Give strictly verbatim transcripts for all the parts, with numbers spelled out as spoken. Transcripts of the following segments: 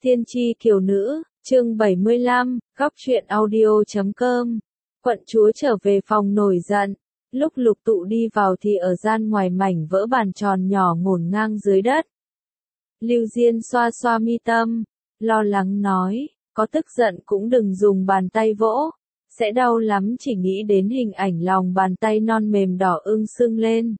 Tiên tri kiều nữ, chương bảy mươi lăm, góc truyện audio chấm com. Quận chúa trở về phòng nổi giận. Lúc Lục Tụ đi vào thì ở gian ngoài mảnh vỡ bàn tròn nhỏ ngổn ngang dưới đất. Lưu Diên xoa xoa mi tâm, lo lắng nói, có tức giận cũng đừng dùng bàn tay vỗ, sẽ đau lắm, chỉ nghĩ đến hình ảnh lòng bàn tay non mềm đỏ ưng sưng lên.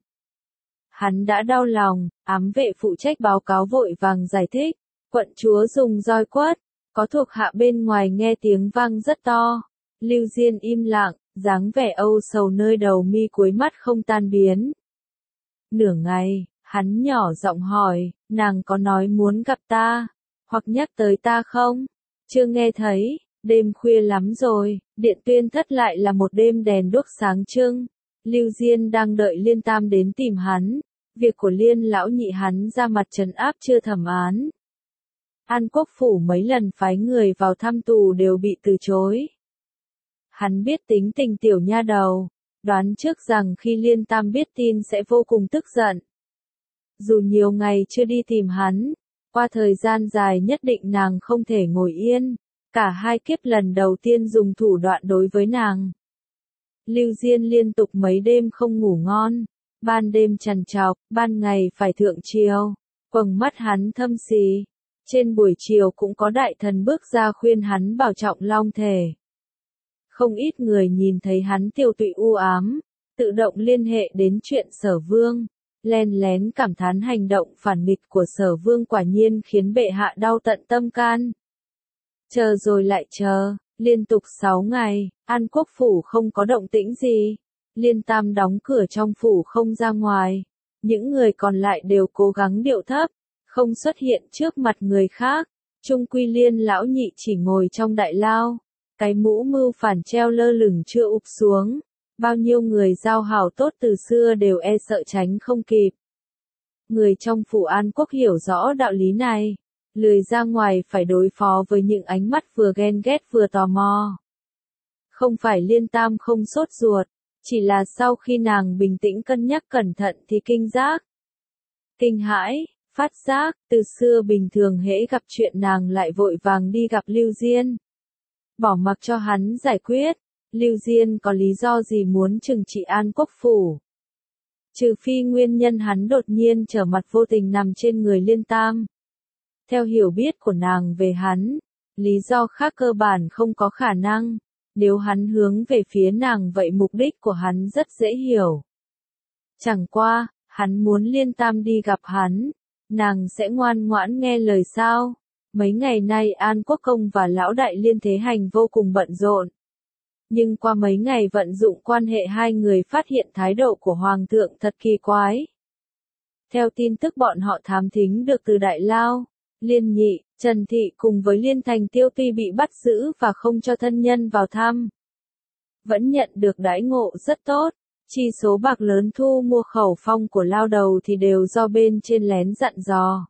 Hắn đã đau lòng, ám vệ phụ trách báo cáo vội vàng giải thích, quận chúa dùng roi quất, có thuộc hạ bên ngoài nghe tiếng vang rất to. Lưu Diên im lặng, dáng vẻ âu sầu nơi đầu mi cuối mắt không tan biến. Nửa ngày, hắn nhỏ giọng hỏi, nàng có nói muốn gặp ta, hoặc nhắc tới ta không? Chưa nghe thấy, đêm khuya lắm rồi, điện Tuyên Thất lại là một đêm đèn đuốc sáng trưng. Lưu Diên đang đợi Liên Tam đến tìm hắn, việc của Liên lão nhị hắn ra mặt trấn áp chưa thẩm án. An Quốc phủ mấy lần phái người vào thăm tù đều bị từ chối. Hắn biết tính tình tiểu nha đầu, đoán trước rằng khi Liên Tam biết tin sẽ vô cùng tức giận. Dù nhiều ngày chưa đi tìm hắn, qua thời gian dài nhất định nàng không thể ngồi yên, cả hai kiếp lần đầu tiên dùng thủ đoạn đối với nàng. Lưu Diên liên tục mấy đêm không ngủ ngon, ban đêm trằn trọc, ban ngày phải thượng triều, quầng mắt hắn thâm xì. Trên buổi chiều cũng có đại thần bước ra khuyên hắn bảo trọng long thể. Không ít người nhìn thấy hắn tiêu tụy u ám, tự động liên hệ đến chuyện Sở Vương, len lén cảm thán hành động phản nghịch của Sở Vương quả nhiên khiến bệ hạ đau tận tâm can. Chờ rồi lại chờ, liên tục sáu ngày, An Quốc phủ không có động tĩnh gì. Liên Tam đóng cửa trong phủ không ra ngoài, những người còn lại đều cố gắng điệu thấp, không xuất hiện trước mặt người khác. Trung quy Liên lão nhị chỉ ngồi trong đại lao, cái mũ mưu phản treo lơ lửng chưa ụp xuống, bao nhiêu người giao hảo tốt từ xưa đều e sợ tránh không kịp. Người trong phủ An Quốc hiểu rõ đạo lý này, lười ra ngoài phải đối phó với những ánh mắt vừa ghen ghét vừa tò mò. Không phải Liên Tam không sốt ruột, chỉ là sau khi nàng bình tĩnh cân nhắc cẩn thận thì kinh giác. Kinh hãi, phát giác, từ xưa bình thường hễ gặp chuyện nàng lại vội vàng đi gặp Lưu Diên. Bỏ mặc cho hắn giải quyết, Lưu Diên có lý do gì muốn trừng trị An Quốc phủ? Trừ phi nguyên nhân hắn đột nhiên trở mặt vô tình nằm trên người Liên Tam. Theo hiểu biết của nàng về hắn, lý do khác cơ bản không có khả năng. Nếu hắn hướng về phía nàng vậy mục đích của hắn rất dễ hiểu. Chẳng qua, hắn muốn Liên Tam đi gặp hắn, nàng sẽ ngoan ngoãn nghe lời sao? Mấy ngày nay An Quốc công và lão đại Liên Thế Hành vô cùng bận rộn. Nhưng qua mấy ngày vận dụng quan hệ hai người phát hiện thái độ của Hoàng thượng thật kỳ quái. Theo tin tức bọn họ thám thính được từ Đại Lao, Liên Nhị, Trần Thị cùng với Liên Thành Tiêu tuy bị bắt giữ và không cho thân nhân vào thăm, vẫn nhận được đãi ngộ rất tốt. Chi số bạc lớn thu mua khẩu phong của lao đầu thì đều do bên trên lén dặn dò.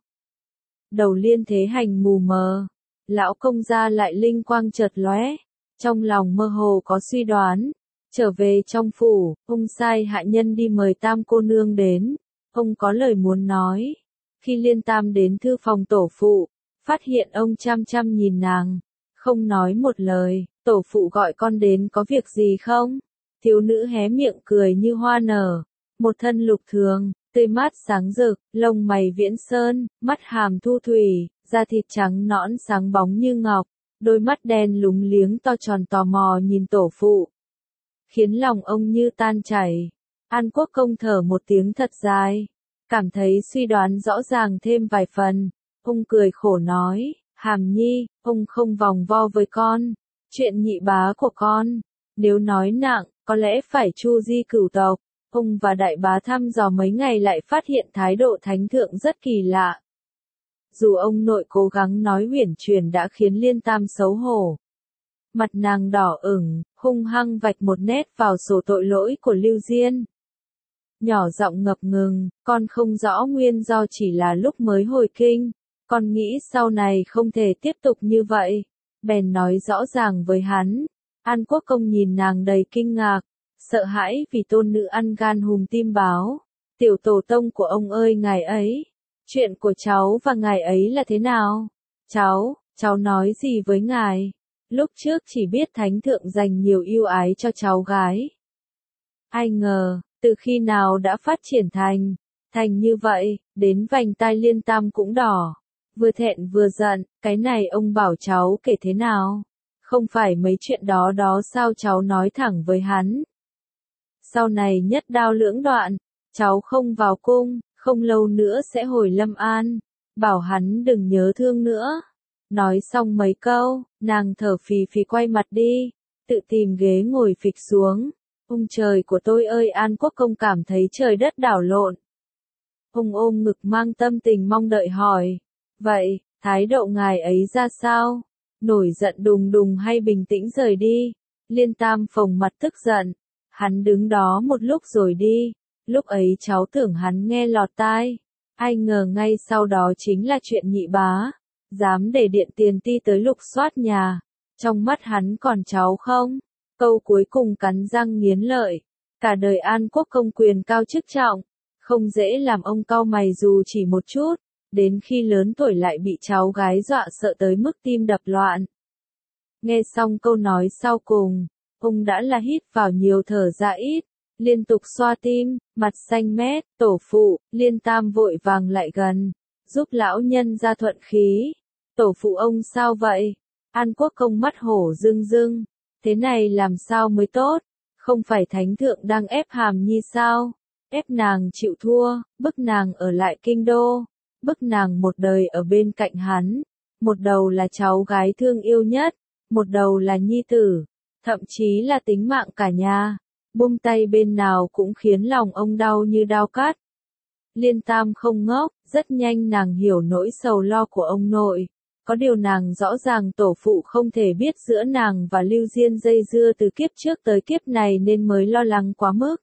Đầu Liên Thế Hành mù mờ, lão công gia lại linh quang chợt lóe, trong lòng mơ hồ có suy đoán. Trở về trong phủ, ông sai hạ nhân đi mời Tam cô nương đến, ông có lời muốn nói. Khi Liên Tam đến thư phòng tổ phụ, phát hiện ông chăm chăm nhìn nàng, không nói một lời. Tổ phụ gọi con đến có việc gì không? Thiếu nữ hé miệng cười như hoa nở, một thân lục thường, tươi mát sáng rực, lông mày viễn sơn, mắt hàm thu thủy, da thịt trắng nõn sáng bóng như ngọc, đôi mắt đen lúng liếng to tròn tò mò nhìn tổ phụ, khiến lòng ông như tan chảy. An Quốc công thở một tiếng thật dài, cảm thấy suy đoán rõ ràng thêm vài phần. Ông cười khổ nói, Hàm Nhi, ông không vòng vo với con, chuyện nhị bá của con, nếu nói nặng, có lẽ phải chu di cửu tộc. Ông và đại bá thăm dò mấy ngày lại phát hiện thái độ thánh thượng rất kỳ lạ. Dù ông nội cố gắng nói uyển chuyển đã khiến Liên Tam xấu hổ. Mặt nàng đỏ ửng, hung hăng vạch một nét vào sổ tội lỗi của Lưu Diên. Nhỏ giọng ngập ngừng, con không rõ nguyên do, chỉ là lúc mới hồi kinh, con nghĩ sau này không thể tiếp tục như vậy. Bèn nói rõ ràng với hắn. An Quốc công nhìn nàng đầy kinh ngạc, sợ hãi vì tôn nữ ăn gan hùm tim báo. Tiểu tổ tông của ông ơi ngài ấy, chuyện của cháu và ngài ấy là thế nào? Cháu, cháu nói gì với ngài? Lúc trước chỉ biết thánh thượng dành nhiều ưu ái cho cháu gái. Ai ngờ, từ khi nào đã phát triển thành, thành như vậy, đến vành tai Liên Tam cũng đỏ. Vừa thẹn vừa giận, cái này ông bảo cháu kể thế nào? Không phải mấy chuyện đó đó sao cháu nói thẳng với hắn? Sau này nhất đao lưỡng đoạn, cháu không vào cung, không lâu nữa sẽ hồi Lâm An, bảo hắn đừng nhớ thương nữa. Nói xong mấy câu, nàng thở phì phì quay mặt đi, tự tìm ghế ngồi phịch xuống. Ông trời của tôi ơi, An Quốc công cảm thấy trời đất đảo lộn. Ông ôm ngực mang tâm tình mong đợi hỏi, vậy, thái độ ngài ấy ra sao? Nổi giận đùng đùng hay bình tĩnh rời đi? Liên Tam phồng mặt tức giận, hắn đứng đó một lúc rồi đi, lúc ấy cháu tưởng hắn nghe lọt tai, ai ngờ ngay sau đó chính là chuyện nhị bá, dám để điện tiền ti tới lục soát nhà, trong mắt hắn còn cháu không? Câu cuối cùng cắn răng nghiến lợi, cả đời An Quốc công quyền cao chức trọng, không dễ làm ông cau mày dù chỉ một chút, đến khi lớn tuổi lại bị cháu gái dọa sợ tới mức tim đập loạn. Nghe xong câu nói sau cùng, ông đã là hít vào nhiều thở ra ít, liên tục xoa tim, mặt xanh mét. Tổ phụ, Liên Tam vội vàng lại gần, giúp lão nhân ra thuận khí. Tổ phụ ông sao vậy? An Quốc công mắt hổ rưng rưng, thế này làm sao mới tốt? Không phải thánh thượng đang ép Hàm Nhi sao? Ép nàng chịu thua, bức nàng ở lại kinh đô, bức nàng một đời ở bên cạnh hắn, một đầu là cháu gái thương yêu nhất, một đầu là nhi tử, thậm chí là tính mạng cả nhà, buông tay bên nào cũng khiến lòng ông đau như đao cắt. Liên Tam không ngốc, rất nhanh nàng hiểu nỗi sầu lo của ông nội, có điều nàng rõ ràng tổ phụ không thể biết giữa nàng và Lưu Diên dây dưa từ kiếp trước tới kiếp này nên mới lo lắng quá mức.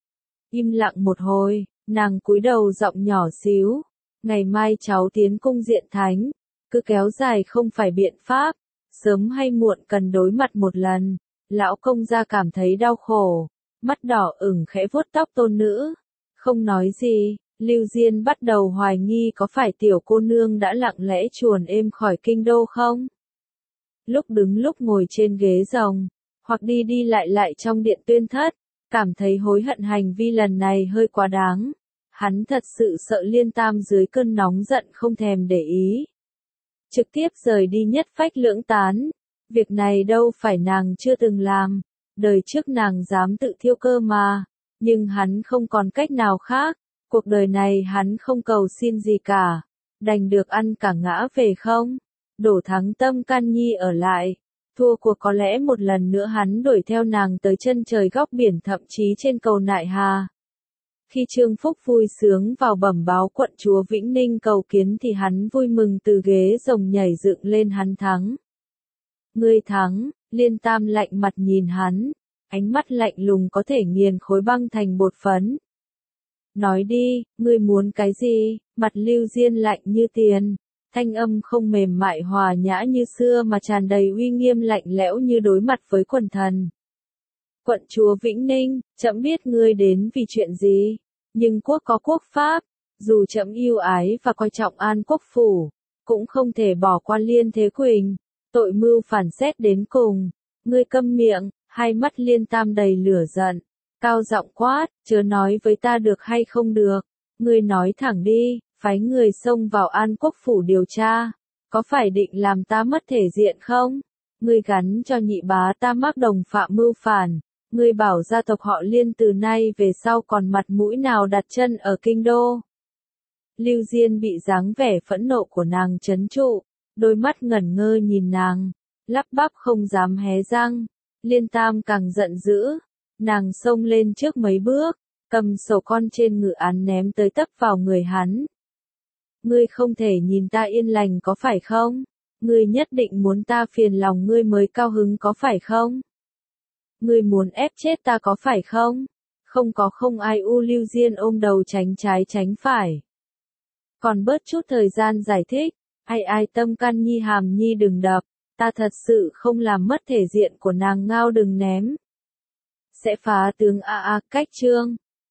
Im lặng một hồi, nàng cúi đầu giọng nhỏ xíu, ngày mai cháu tiến cung diện thánh, cứ kéo dài không phải biện pháp, sớm hay muộn cần đối mặt một lần. Lão công gia cảm thấy đau khổ, mắt đỏ ửng khẽ vuốt tóc tôn nữ, không nói gì. Lưu Diên bắt đầu hoài nghi có phải tiểu cô nương đã lặng lẽ chuồn êm khỏi kinh đô không? Lúc đứng lúc ngồi trên ghế rồng, hoặc đi đi lại lại trong điện tuyên thất, cảm thấy hối hận hành vi lần này hơi quá đáng. Hắn thật sự sợ Liên Tam dưới cơn nóng giận không thèm để ý, trực tiếp rời đi nhất phách lưỡng tán. Việc này đâu phải nàng chưa từng làm, đời trước nàng dám tự thiêu cơ mà, nhưng hắn không còn cách nào khác. Cuộc đời này hắn không cầu xin gì cả, đành được ăn cả ngã về không. Đổ thắng tâm can nhi ở lại, thua cuộc có lẽ một lần nữa hắn đuổi theo nàng tới chân trời góc biển, thậm chí trên cầu Nại Hà. Khi Trương Phúc vui sướng vào bẩm báo quận chúa Vĩnh Ninh cầu kiến thì hắn vui mừng từ ghế rồng nhảy dựng lên, hắn thắng. Ngươi thắng, Liên Tam lạnh mặt nhìn hắn, ánh mắt lạnh lùng có thể nghiền khối băng thành bột phấn. Nói đi, ngươi muốn cái gì? Mặt Lưu Diên lạnh như tiền, thanh âm không mềm mại hòa nhã như xưa mà tràn đầy uy nghiêm lạnh lẽo như đối mặt với quần thần. Quận chúa Vĩnh Ninh, trẫm biết ngươi đến vì chuyện gì, nhưng quốc có quốc pháp, dù trẫm yêu ái và coi trọng An Quốc phủ, cũng không thể bỏ qua Liên Thế Quỳnh, tội mưu phản xét đến cùng. Ngươi câm miệng. Hai mắt Liên Tam đầy lửa giận, cao giọng quát, chớ nói với ta được hay không được, ngươi nói thẳng đi, phái người xông vào An Quốc phủ điều tra, có phải định làm ta mất thể diện không? Ngươi gắn cho nhị bá ta mác đồng phạm mưu phản, ngươi bảo gia tộc họ Liên từ nay về sau còn mặt mũi nào đặt chân ở kinh đô. Lưu Diên bị dáng vẻ phẫn nộ của nàng trấn trụ, đôi mắt ngẩn ngơ nhìn nàng, lắp bắp không dám hé răng. Liên Tam càng giận dữ, nàng xông lên trước mấy bước, cầm sổ con trên ngự án ném tới tấp vào người hắn. Ngươi không thể nhìn ta yên lành có phải không? Ngươi nhất định muốn ta phiền lòng ngươi mới cao hứng có phải không? Ngươi muốn ép chết ta có phải không? Không có không ai. U Lưu Diên ôm đầu tránh trái tránh phải. Còn bớt chút thời gian giải thích, ai ai tâm can nhi Hàm Nhi đừng đập. Ta thật sự không làm mất thể diện của nàng, ngao đừng ném. Sẽ phá tướng a a cách chương.